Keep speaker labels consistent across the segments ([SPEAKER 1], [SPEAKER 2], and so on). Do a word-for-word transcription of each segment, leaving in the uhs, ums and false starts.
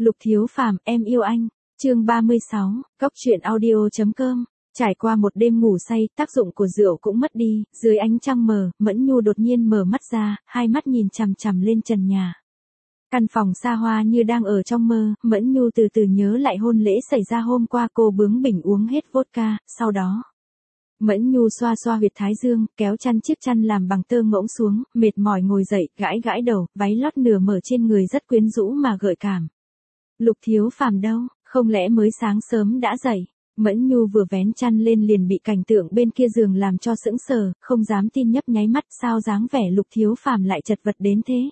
[SPEAKER 1] Lục Thiếu Phàm, em yêu anh. Chương ba mươi sáu, Cốc truyện audio.com. Trải qua một đêm ngủ say, tác dụng của rượu cũng mất đi, dưới ánh trăng mờ, Mẫn Nhu đột nhiên mở mắt ra, hai mắt nhìn chằm chằm lên trần nhà. Căn phòng xa hoa như đang ở trong mơ, Mẫn Nhu từ từ nhớ lại hôn lễ xảy ra hôm qua, cô bướng bỉnh uống hết vodka, sau đó Mẫn Nhu xoa xoa huyệt thái dương, kéo chăn chiếc chăn làm bằng tơ ngỗng xuống, mệt mỏi ngồi dậy, gãi gãi đầu, váy lót nửa mở trên người rất quyến rũ mà gợi cảm. Lục Thiếu Phàm đâu, không lẽ mới sáng sớm đã dậy? Mẫn Nhu vừa vén chăn lên liền bị cảnh tượng bên kia giường làm cho sững sờ, không dám tin nhấp nháy mắt, sao dáng vẻ Lục Thiếu Phàm lại chật vật đến thế?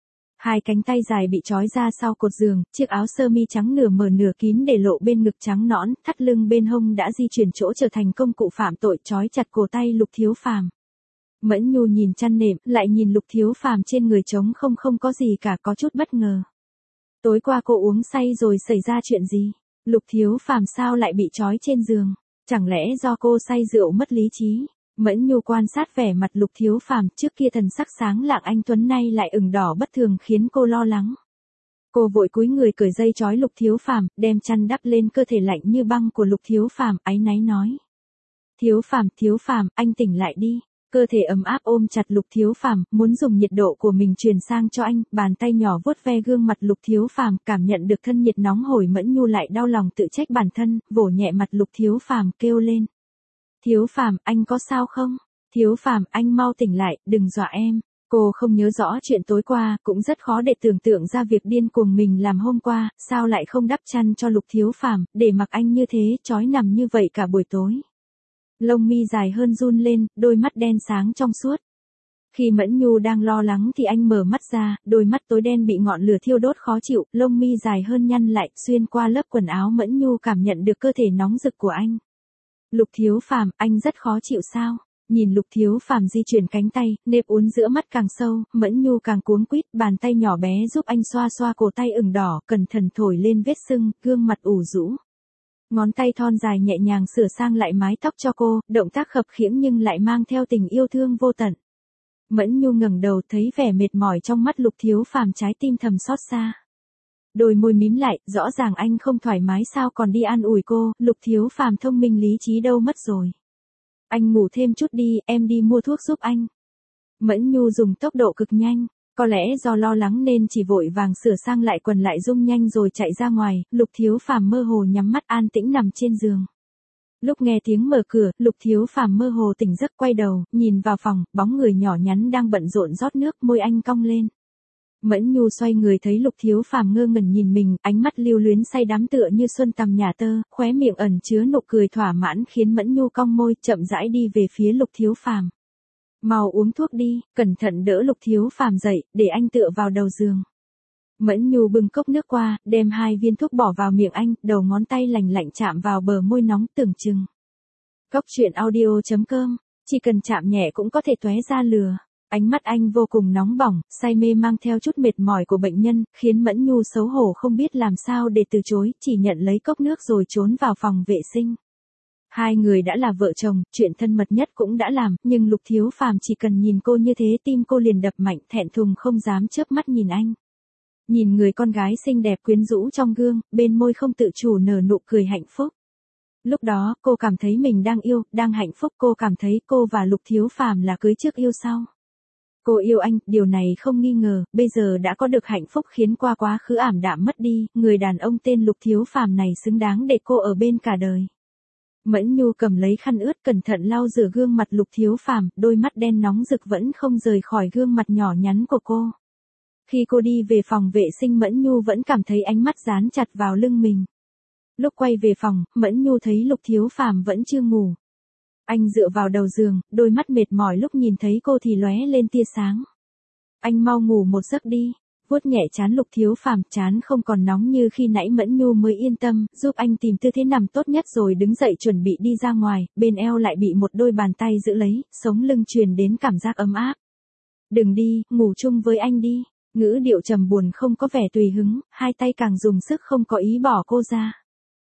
[SPEAKER 1] Hai cánh tay dài bị trói ra sau cột giường, chiếc áo sơ mi trắng nửa mở nửa kín để lộ bên ngực trắng nõn, thắt lưng bên hông đã di chuyển chỗ trở thành công cụ phạm tội, trói chặt cổ tay Lục Thiếu Phàm. Mẫn Nhu nhìn chăn nệm, lại nhìn Lục Thiếu Phàm trên người trống không không có gì cả, có chút bất ngờ. Tối qua cô uống say rồi xảy ra chuyện gì? Lục Thiếu Phàm sao lại bị trói trên giường? Chẳng lẽ do cô say rượu mất lý trí? Mẫn Nhu quan sát vẻ mặt Lục Thiếu Phàm, trước kia thần sắc sáng lạng anh tuấn nay lại ửng đỏ bất thường khiến cô lo lắng. Cô vội cúi người cởi dây trói Lục Thiếu Phàm, đem chăn đắp lên cơ thể lạnh như băng của Lục Thiếu Phàm, áy náy nói: "Thiếu Phàm, Thiếu Phàm, anh tỉnh lại đi." Cơ thể ấm áp ôm chặt Lục Thiếu Phàm, muốn dùng nhiệt độ của mình truyền sang cho anh, bàn tay nhỏ vuốt ve gương mặt Lục Thiếu Phàm, cảm nhận được thân nhiệt nóng hổi, Mẫn Nhu lại đau lòng tự trách bản thân, vỗ nhẹ mặt Lục Thiếu Phàm, kêu lên: "Thiếu Phàm, anh có sao không? Thiếu Phàm, anh mau tỉnh lại, đừng dọa em." Cô không nhớ rõ chuyện tối qua, cũng rất khó để tưởng tượng ra việc điên cuồng mình làm hôm qua, sao lại không đắp chăn cho Lục Thiếu Phàm, để mặc anh như thế, trói nằm như vậy cả buổi tối. Lông mi dài hơn run lên, đôi mắt đen sáng trong suốt. Khi Mẫn Nhu đang lo lắng thì anh mở mắt ra, đôi mắt tối đen bị ngọn lửa thiêu đốt khó chịu, lông mi dài hơn nhăn lại, xuyên qua lớp quần áo Mẫn Nhu cảm nhận được cơ thể nóng rực của anh. Lục Thiếu Phàm, anh rất khó chịu sao? Nhìn Lục Thiếu Phàm di chuyển cánh tay, nếp uốn giữa mắt càng sâu, Mẫn Nhu càng cuống quýt, bàn tay nhỏ bé giúp anh xoa xoa cổ tay ửng đỏ, cẩn thận thổi lên vết sưng, gương mặt ủ rũ. Ngón tay thon dài nhẹ nhàng sửa sang lại mái tóc cho cô, động tác khập khiễng nhưng lại mang theo tình yêu thương vô tận. Mẫn Nhu ngẩng đầu thấy vẻ mệt mỏi trong mắt Lục Thiếu Phàm, trái tim thầm xót xa. Đôi môi mím lại, rõ ràng anh không thoải mái sao còn đi an ủi cô, Lục Thiếu Phàm thông minh lý trí đâu mất rồi. Anh ngủ thêm chút đi, em đi mua thuốc giúp anh. Mẫn Nhu dùng tốc độ cực nhanh. Có lẽ do lo lắng nên chỉ vội vàng sửa sang lại quần lại dung nhanh rồi chạy ra ngoài, Lục Thiếu Phàm mơ hồ nhắm mắt an tĩnh nằm trên giường. Lúc nghe tiếng mở cửa, Lục Thiếu Phàm mơ hồ tỉnh giấc, quay đầu, nhìn vào phòng, bóng người nhỏ nhắn đang bận rộn rót nước, môi anh cong lên. Mẫn Nhu xoay người thấy Lục Thiếu Phàm ngơ ngẩn nhìn mình, ánh mắt lưu luyến say đắm tựa như xuân tầm nhà tơ, khóe miệng ẩn chứa nụ cười thỏa mãn khiến Mẫn Nhu cong môi, chậm rãi đi về phía Lục Thiếu Phàm. "Mau uống thuốc đi." Cẩn thận đỡ Lục Thiếu Phàm dậy, để anh tựa vào đầu giường. Mẫn Nhu bưng cốc nước qua, đem hai viên thuốc bỏ vào miệng anh, đầu ngón tay lành lạnh chạm vào bờ môi nóng tưởng chừng. Cốc truyện audio.com, chỉ cần chạm nhẹ cũng có thể tóe ra lửa. Ánh mắt anh vô cùng nóng bỏng, say mê mang theo chút mệt mỏi của bệnh nhân, khiến Mẫn Nhu xấu hổ không biết làm sao để từ chối, chỉ nhận lấy cốc nước rồi trốn vào phòng vệ sinh. Hai người đã là vợ chồng, chuyện thân mật nhất cũng đã làm, nhưng Lục Thiếu Phàm chỉ cần nhìn cô như thế tim cô liền đập mạnh, thẹn thùng không dám chớp mắt nhìn anh. Nhìn người con gái xinh đẹp quyến rũ trong gương, bên môi không tự chủ nở nụ cười hạnh phúc. Lúc đó, cô cảm thấy mình đang yêu, đang hạnh phúc, cô cảm thấy cô và Lục Thiếu Phàm là cưới trước yêu sau. Cô yêu anh, điều này không nghi ngờ, bây giờ đã có được hạnh phúc khiến qua quá khứ ảm đạm mất đi, người đàn ông tên Lục Thiếu Phàm này xứng đáng để cô ở bên cả đời. Mẫn Nhu cầm lấy khăn ướt cẩn thận lau rửa gương mặt Lục Thiếu Phàm, đôi mắt đen nóng rực vẫn không rời khỏi gương mặt nhỏ nhắn của cô. Khi cô đi về phòng vệ sinh Mẫn Nhu vẫn cảm thấy ánh mắt dán chặt vào lưng mình. Lúc quay về phòng, Mẫn Nhu thấy Lục Thiếu Phàm vẫn chưa ngủ. Anh dựa vào đầu giường, đôi mắt mệt mỏi lúc nhìn thấy cô thì lóe lên tia sáng. "Anh mau ngủ một giấc đi." Vuốt nhẹ trán Lục Thiếu Phàm, trán không còn nóng như khi nãy Mẫn Nhu mới yên tâm, giúp anh tìm tư thế nằm tốt nhất rồi đứng dậy chuẩn bị đi ra ngoài, bên eo lại bị một đôi bàn tay giữ lấy, sống lưng truyền đến cảm giác ấm áp. "Đừng đi, ngủ chung với anh đi." Ngữ điệu trầm buồn không có vẻ tùy hứng, hai tay càng dùng sức không có ý bỏ cô ra.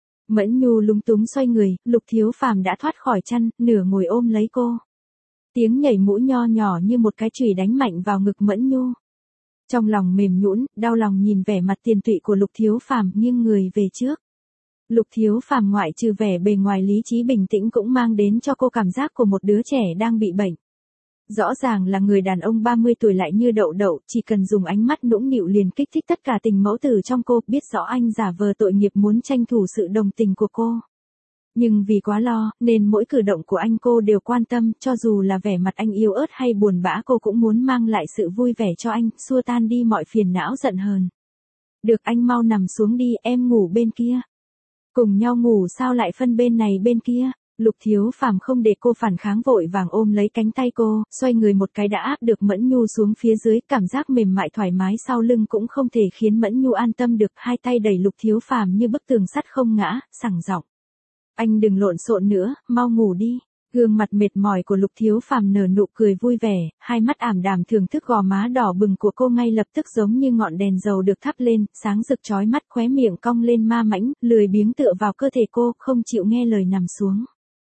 [SPEAKER 1] Mẫn Nhu lúng túng xoay người, Lục Thiếu Phàm đã thoát khỏi chăn, nửa ngồi ôm lấy cô. Tiếng nhảy mũi nho nhỏ như một cái chùy đánh mạnh vào ngực Mẫn Nhu. Trong lòng mềm nhũn, đau lòng nhìn vẻ mặt tiều tụy của Lục Thiếu Phàm, nghiêng người về trước. Lục Thiếu Phàm ngoại trừ vẻ bề ngoài lý trí bình tĩnh cũng mang đến cho cô cảm giác của một đứa trẻ đang bị bệnh. Rõ ràng là người đàn ông ba mươi tuổi lại như đậu đậu, chỉ cần dùng ánh mắt nũng nịu liền kích thích tất cả tình mẫu tử trong cô, biết rõ anh giả vờ tội nghiệp muốn tranh thủ sự đồng tình của cô. Nhưng vì quá lo, nên mỗi cử động của anh cô đều quan tâm, cho dù là vẻ mặt anh yếu ớt hay buồn bã cô cũng muốn mang lại sự vui vẻ cho anh, xua tan đi mọi phiền não giận hờn. Được, anh mau nằm xuống đi, em ngủ bên kia. Cùng nhau ngủ sao lại phân bên này bên kia? Lục Thiếu Phàm không để cô phản kháng, vội vàng ôm lấy cánh tay cô, xoay người một cái đã áp được Mẫn Nhu xuống phía dưới, cảm giác mềm mại thoải mái sau lưng cũng không thể khiến Mẫn Nhu an tâm được, hai tay đẩy Lục Thiếu Phàm như bức tường sắt không ngã, sảng giọng. Anh đừng lộn xộn nữa, mau ngủ đi. Gương mặt mệt mỏi của Lục Thiếu Phàm nở nụ cười vui vẻ, hai mắt ảm đạm thưởng thức gò má đỏ bừng của cô ngay lập tức giống như ngọn đèn dầu được thắp lên, sáng rực chói mắt, khóe miệng cong lên ma mãnh, lười biếng tựa vào cơ thể cô, không chịu nghe lời nằm xuống.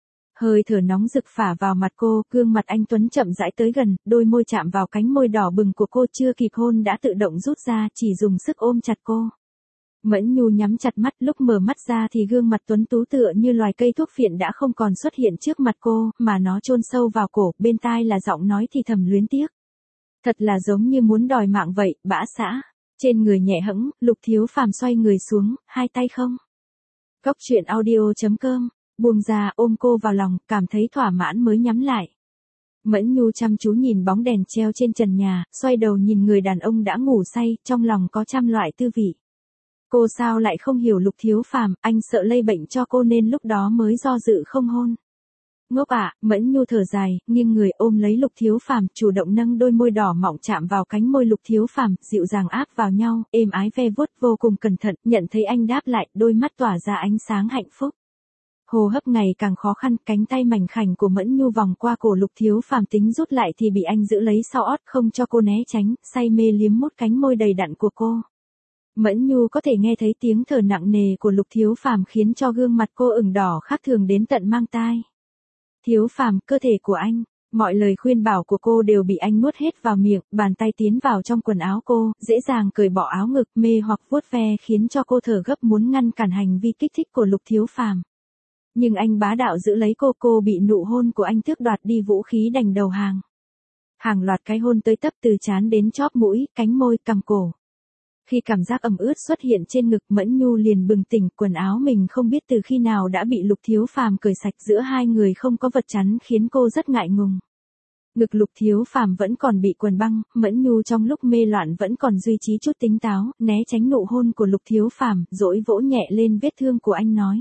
[SPEAKER 1] Hơi thở nóng rực phả vào mặt cô, gương mặt anh tuấn chậm rãi tới gần, đôi môi chạm vào cánh môi đỏ bừng của cô, chưa kịp hôn đã tự động rút ra, chỉ dùng sức ôm chặt cô. Mẫn Nhu nhắm chặt mắt, lúc mở mắt ra thì gương mặt tuấn tú tựa như loài cây thuốc phiện đã không còn xuất hiện trước mặt cô, mà nó chôn sâu vào cổ, bên tai là giọng nói thì thầm luyến tiếc. Thật là giống như muốn đòi mạng vậy, bã xã. Trên người nhẹ hẫng, Lục Thiếu Phàm xoay người xuống, hai tay không. Cốc truyện audio chấm com, buông ra ôm cô vào lòng, cảm thấy thỏa mãn mới nhắm lại. Mẫn Nhu chăm chú nhìn bóng đèn treo trên trần nhà, xoay đầu nhìn người đàn ông đã ngủ say, trong lòng có trăm loại tư vị. Cô sao lại không hiểu Lục Thiếu Phàm, anh sợ lây bệnh cho cô nên lúc đó mới do dự không hôn. Ngốc ạ, à, Mẫn Nhu thở dài, nghiêng người ôm lấy Lục Thiếu Phàm, chủ động nâng đôi môi đỏ mọng chạm vào cánh môi Lục Thiếu Phàm, dịu dàng áp vào nhau, êm ái ve vuốt vô cùng cẩn thận, nhận thấy anh đáp lại, đôi mắt tỏa ra ánh sáng hạnh phúc. Hô hấp ngày càng khó khăn, cánh tay mảnh khảnh của Mẫn Nhu vòng qua cổ Lục Thiếu Phàm tính rút lại thì bị anh giữ lấy sau ót không cho cô né tránh, say mê liếm mút cánh môi đầy đặn của cô. Mẫn Nhu có thể nghe thấy tiếng thở nặng nề của Lục Thiếu Phàm khiến cho gương mặt cô ửng đỏ khác thường đến tận mang tai. Thiếu Phàm, cơ thể của anh, mọi lời khuyên bảo của cô đều bị anh nuốt hết vào miệng, bàn tay tiến vào trong quần áo cô, dễ dàng cởi bỏ áo ngực, mê hoặc vuốt ve khiến cho cô thở gấp muốn ngăn cản hành vi kích thích của Lục Thiếu Phàm. Nhưng anh bá đạo giữ lấy cô, cô bị nụ hôn của anh tước đoạt đi vũ khí đành đầu hàng. Hàng loạt cái hôn tới tấp từ trán đến chóp mũi, cánh môi, cằm cổ. Khi cảm giác ẩm ướt xuất hiện trên ngực, Mẫn Nhu liền bừng tỉnh, quần áo mình không biết từ khi nào đã bị Lục Thiếu Phàm cởi sạch, giữa hai người không có vật chắn khiến cô rất ngại ngùng. Ngực Lục Thiếu Phàm vẫn còn bị quần băng, Mẫn Nhu trong lúc mê loạn vẫn còn duy trì chút tỉnh táo, né tránh nụ hôn của Lục Thiếu Phàm, dỗi vỗ nhẹ lên vết thương của anh nói.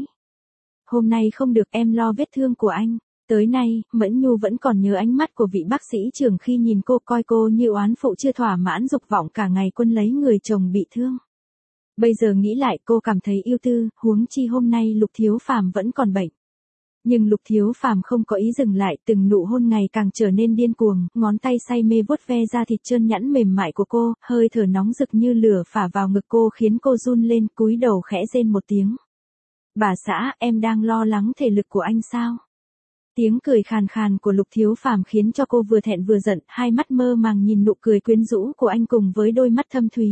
[SPEAKER 1] Hôm nay không được, em lo vết thương của anh. Tới nay, Mẫn Nhu vẫn còn nhớ ánh mắt của vị bác sĩ trưởng khi nhìn cô, coi cô như oán phụ chưa thỏa mãn dục vọng cả ngày quân lấy người chồng bị thương. Bây giờ nghĩ lại cô cảm thấy yêu tư, huống chi hôm nay Lục Thiếu Phàm vẫn còn bệnh. Nhưng Lục Thiếu Phàm không có ý dừng lại, từng nụ hôn ngày càng trở nên điên cuồng, ngón tay say mê vuốt ve da thịt trơn nhẵn mềm mại của cô, hơi thở nóng rực như lửa phả vào ngực cô khiến cô run lên, cúi đầu khẽ rên một tiếng. Bà xã, em đang lo lắng thể lực của anh sao? Tiếng cười khàn khàn của Lục Thiếu Phàm khiến cho cô vừa thẹn vừa giận, hai mắt mơ màng nhìn nụ cười quyến rũ của anh cùng với đôi mắt thâm thúy.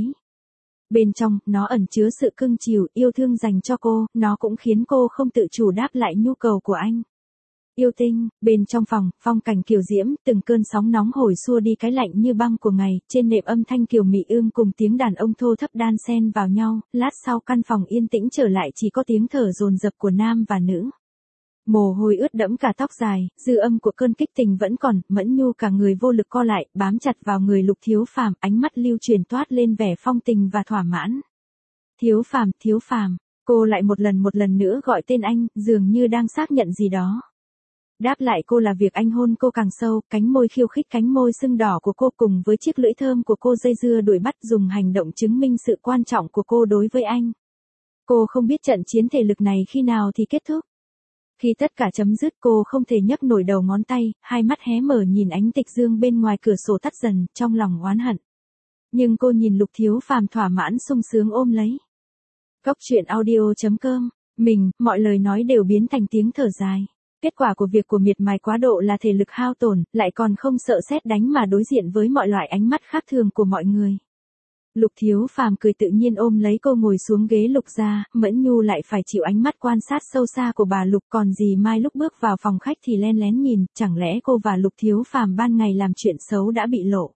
[SPEAKER 1] Bên trong, nó ẩn chứa sự cưng chiều, yêu thương dành cho cô, nó cũng khiến cô không tự chủ đáp lại nhu cầu của anh. Yêu tinh, bên trong phòng, phong cảnh kiều diễm, từng cơn sóng nóng hồi xua đi cái lạnh như băng của ngày, trên nệm âm thanh kiều mị ương cùng tiếng đàn ông thô thấp đan xen vào nhau, lát sau căn phòng yên tĩnh trở lại chỉ có tiếng thở dồn dập của nam và nữ. Mồ hôi ướt đẫm cả tóc dài, dư âm của cơn kích tình vẫn còn, Mẫn Nhu cả người vô lực co lại, bám chặt vào người Lục Thiếu Phàm, ánh mắt lưu truyền toát lên vẻ phong tình và thỏa mãn. Thiếu Phàm, Thiếu Phàm, cô lại một lần một lần nữa gọi tên anh, dường như đang xác nhận gì đó. Đáp lại cô là việc anh hôn cô càng sâu, cánh môi khiêu khích, cánh môi sưng đỏ của cô cùng với chiếc lưỡi thơm của cô dây dưa đuổi bắt, dùng hành động chứng minh sự quan trọng của cô đối với anh. Cô không biết trận chiến thể lực này khi nào thì kết thúc. Khi tất cả chấm dứt cô không thể nhấc nổi đầu ngón tay, hai mắt hé mở nhìn ánh tịch dương bên ngoài cửa sổ tắt dần, trong lòng oán hận. Nhưng cô nhìn Lục Thiếu Phàm thỏa mãn sung sướng ôm lấy. Cốc truyện audio chấm com, mình, mọi lời nói đều biến thành tiếng thở dài. Kết quả của việc của miệt mài quá độ là thể lực hao tổn, lại còn không sợ sét đánh mà đối diện với mọi loại ánh mắt khác thường của mọi người. Lục Thiếu Phàm cười tự nhiên ôm lấy cô ngồi xuống ghế Lục gia, Mẫn Nhu lại phải chịu ánh mắt quan sát sâu xa của bà Lục, còn dì Mai lúc bước vào phòng khách thì len lén nhìn, chẳng lẽ cô và Lục Thiếu Phàm ban ngày làm chuyện xấu đã bị lộ.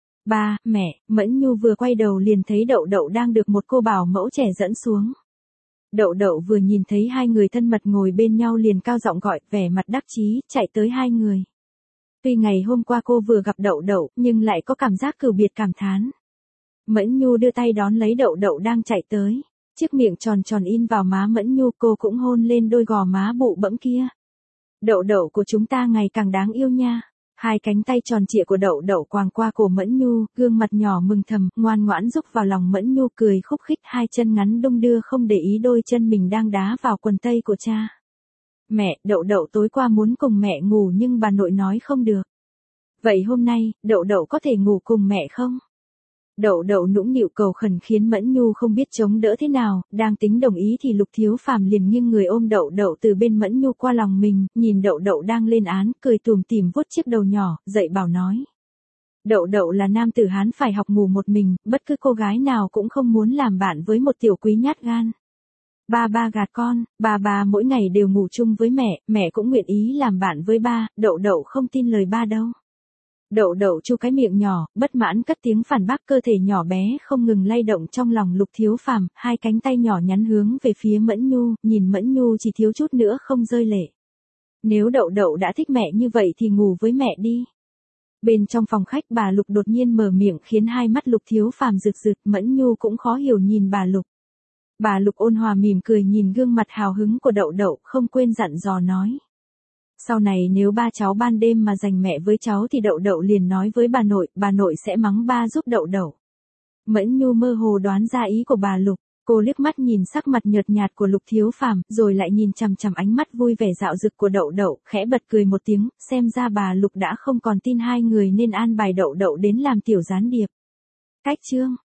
[SPEAKER 1] Ba, mẹ, Mẫn Nhu vừa quay đầu liền thấy Đậu Đậu đang được một cô bảo mẫu trẻ dẫn xuống. Đậu Đậu vừa nhìn thấy hai người thân mật ngồi bên nhau liền cao giọng gọi, vẻ mặt đắc chí, chạy tới hai người. Tuy ngày hôm qua cô vừa gặp Đậu Đậu, nhưng lại có cảm giác cừu biệt cảm thán. Mẫn Nhu đưa tay đón lấy Đậu Đậu đang chạy tới. Chiếc miệng tròn tròn in vào má Mẫn Nhu, cô cũng hôn lên đôi gò má bụ bẫm kia. Đậu Đậu của chúng ta ngày càng đáng yêu nha. Hai cánh tay tròn trịa của Đậu Đậu quàng qua cổ Mẫn Nhu, gương mặt nhỏ mừng thầm, ngoan ngoãn rúc vào lòng Mẫn Nhu cười khúc khích, hai chân ngắn đung đưa không để ý đôi chân mình đang đá vào quần tây của cha. Mẹ, Đậu Đậu tối qua muốn cùng mẹ ngủ nhưng bà nội nói không được. Vậy hôm nay, Đậu Đậu có thể ngủ cùng mẹ không? Đậu Đậu nũng nịu cầu khẩn khiến Mẫn Nhu không biết chống đỡ thế nào, đang tính đồng ý thì Lục Thiếu Phàm liền nghiêng người ôm Đậu Đậu từ bên Mẫn Nhu qua lòng mình, nhìn Đậu Đậu đang lên án, cười tủm tỉm vuốt chiếc đầu nhỏ, dạy bảo nói. Đậu Đậu là nam tử Hán phải học ngủ một mình, bất cứ cô gái nào cũng không muốn làm bạn với một tiểu quý nhát gan. Ba ba gạt con, ba ba mỗi ngày đều ngủ chung với mẹ, mẹ cũng nguyện ý làm bạn với ba, Đậu Đậu không tin lời ba đâu. Đậu Đậu chu cái miệng nhỏ, bất mãn cất tiếng phản bác, cơ thể nhỏ bé không ngừng lay động trong lòng Lục Thiếu Phàm, hai cánh tay nhỏ nhắn hướng về phía Mẫn Nhu, nhìn Mẫn Nhu chỉ thiếu chút nữa không rơi lệ. Nếu Đậu Đậu đã thích mẹ như vậy thì ngủ với mẹ đi. Bên trong phòng khách bà Lục đột nhiên mở miệng khiến hai mắt Lục Thiếu Phàm rực rực, Mẫn Nhu cũng khó hiểu nhìn bà Lục. Bà Lục ôn hòa mỉm cười nhìn gương mặt hào hứng của Đậu Đậu, không quên dặn dò nói. Sau này nếu ba cháu ban đêm mà giành mẹ với cháu thì Đậu Đậu liền nói với bà nội, bà nội sẽ mắng ba giúp Đậu Đậu. Mẫn Nhu mơ hồ đoán ra ý của bà Lục, cô liếc mắt nhìn sắc mặt nhợt nhạt của Lục Thiếu Phàm, rồi lại nhìn chằm chằm ánh mắt vui vẻ dạo dực của Đậu Đậu, khẽ bật cười một tiếng, xem ra bà Lục đã không còn tin hai người nên an bài Đậu Đậu đến làm tiểu gián điệp. Cách chương